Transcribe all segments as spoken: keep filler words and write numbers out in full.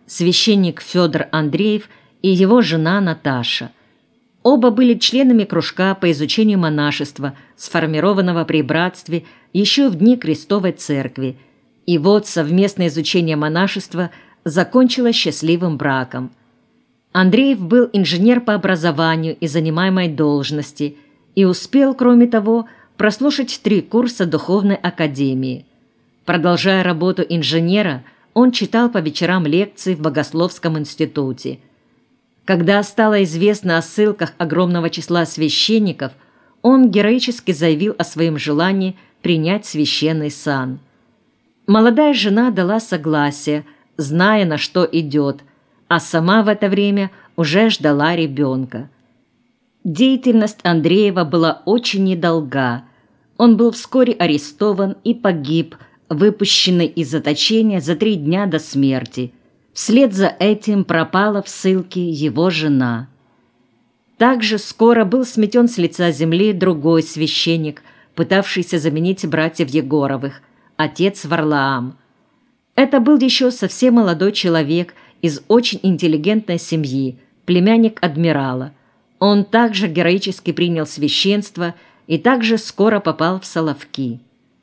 священник Федор Андреев и его жена Наташа. Оба были членами кружка по изучению монашества, сформированного при братстве еще в дни Крестовой Церкви. И вот совместное изучение монашества закончилось счастливым браком. Андреев был инженер по образованию и занимаемой должности и успел, кроме того, прослушать три курса духовной академии. Продолжая работу инженера, он читал по вечерам лекции в Богословском институте. Когда стало известно о ссылках огромного числа священников, он героически заявил о своем желании принять священный сан. Молодая жена дала согласие, зная, на что идет, а сама в это время уже ждала ребенка. Деятельность Андреева была очень недолга. Он был вскоре арестован и погиб, выпущенный из заточения за три дня до смерти. Вслед за этим пропала в ссылке его жена. Также скоро был сметен с лица земли другой священник, пытавшийся заменить братьев Егоровых, отец Варлаам. Это был еще совсем молодой человек из очень интеллигентной семьи, племянник адмирала. Он также героически принял священство и также скоро попал в Соловки.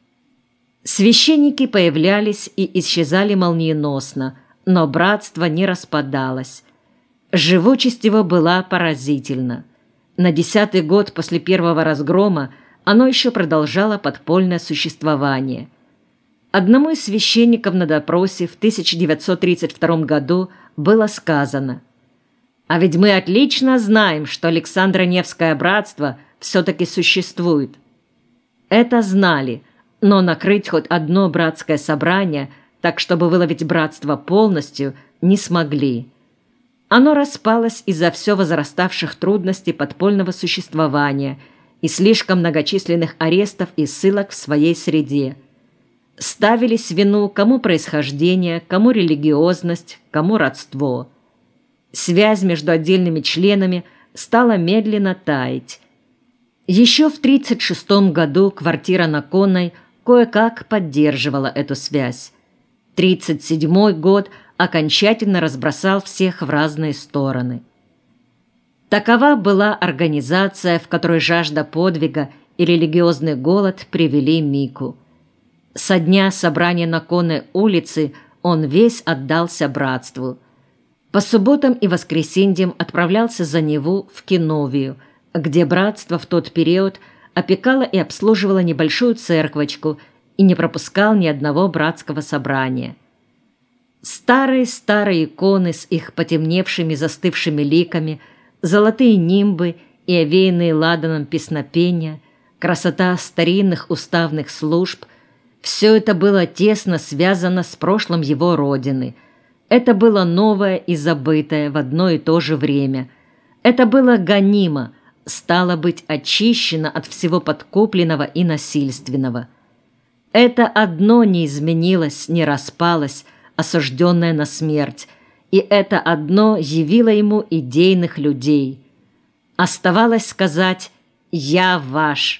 Священники появлялись и исчезали молниеносно, но братство не распадалось. Живучесть его была поразительна. На десятый год после первого разгрома оно еще продолжало подпольное существование. Одному из священников на допросе в тысяча девятьсот тридцать втором году было сказано: «А ведь мы отлично знаем, что Александро-Невское братство все-таки существует». Это знали, но накрыть хоть одно братское собрание – так, чтобы выловить братство полностью, не смогли. Оно распалось из-за все возраставших трудностей подпольного существования и слишком многочисленных арестов и ссылок в своей среде. Ставились в вину кому происхождение, кому религиозность, кому родство. Связь между отдельными членами стала медленно таять. Еще в тридцать шестом году квартира на Конной кое-как поддерживала эту связь. тридцать седьмой год окончательно разбросал всех в разные стороны. Такова была организация, в которой жажда подвига и религиозный голод привели Мику. Со дня собрания на Конной улице он весь отдался братству. По субботам и воскресеньям отправлялся за Неву в Киновию, где братство в тот период опекало и обслуживало небольшую церквочку и не пропускал ни одного братского собрания. Старые-старые иконы с их потемневшими застывшими ликами, золотые нимбы и овеянные ладаном песнопения, красота старинных уставных служб – все это было тесно связано с прошлым его родины. Это было новое и забытое в одно и то же время. Это было гонимо, стало быть очищено от всего подкупленного и насильственного. Это одно не изменилось, не распалось, осужденное на смерть, и это одно явило ему идейных людей. Оставалось сказать «Я ваш».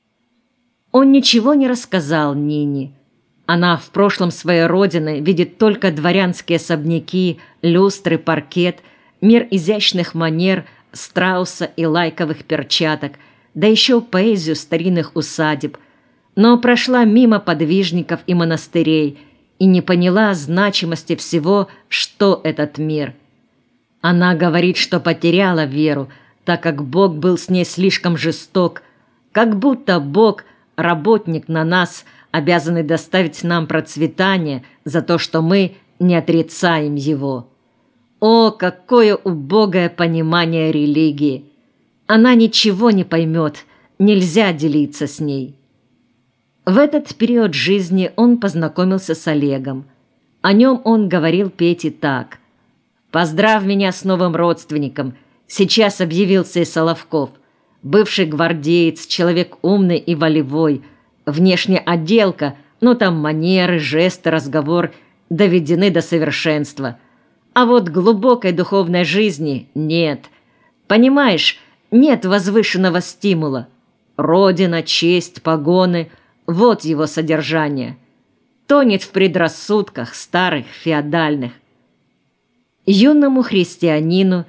Он ничего не рассказал Нине. Она в прошлом своей родины видит только дворянские особняки, люстры, паркет, мир изящных манер, страуса и лайковых перчаток, да еще поэзию старинных усадеб, но прошла мимо подвижников и монастырей и не поняла значимости всего, что этот мир. Она говорит, что потеряла веру, так как Бог был с ней слишком жесток, как будто Бог – работник на нас, обязанный доставить нам процветание за то, что мы не отрицаем его. О, какое убогое понимание религии! Она ничего не поймет, нельзя делиться с ней. В этот период жизни он познакомился с Олегом. О нем он говорил Пете так: «Поздравь меня с новым родственником, сейчас объявился из Соловков. Бывший гвардеец, человек умный и волевой, внешняя отделка, но там манеры, жесты, разговор доведены до совершенства. А вот глубокой духовной жизни нет. Понимаешь, нет возвышенного стимула. Родина, честь, погоны – вот его содержание. Тонет в предрассудках старых, феодальных. Юному христианину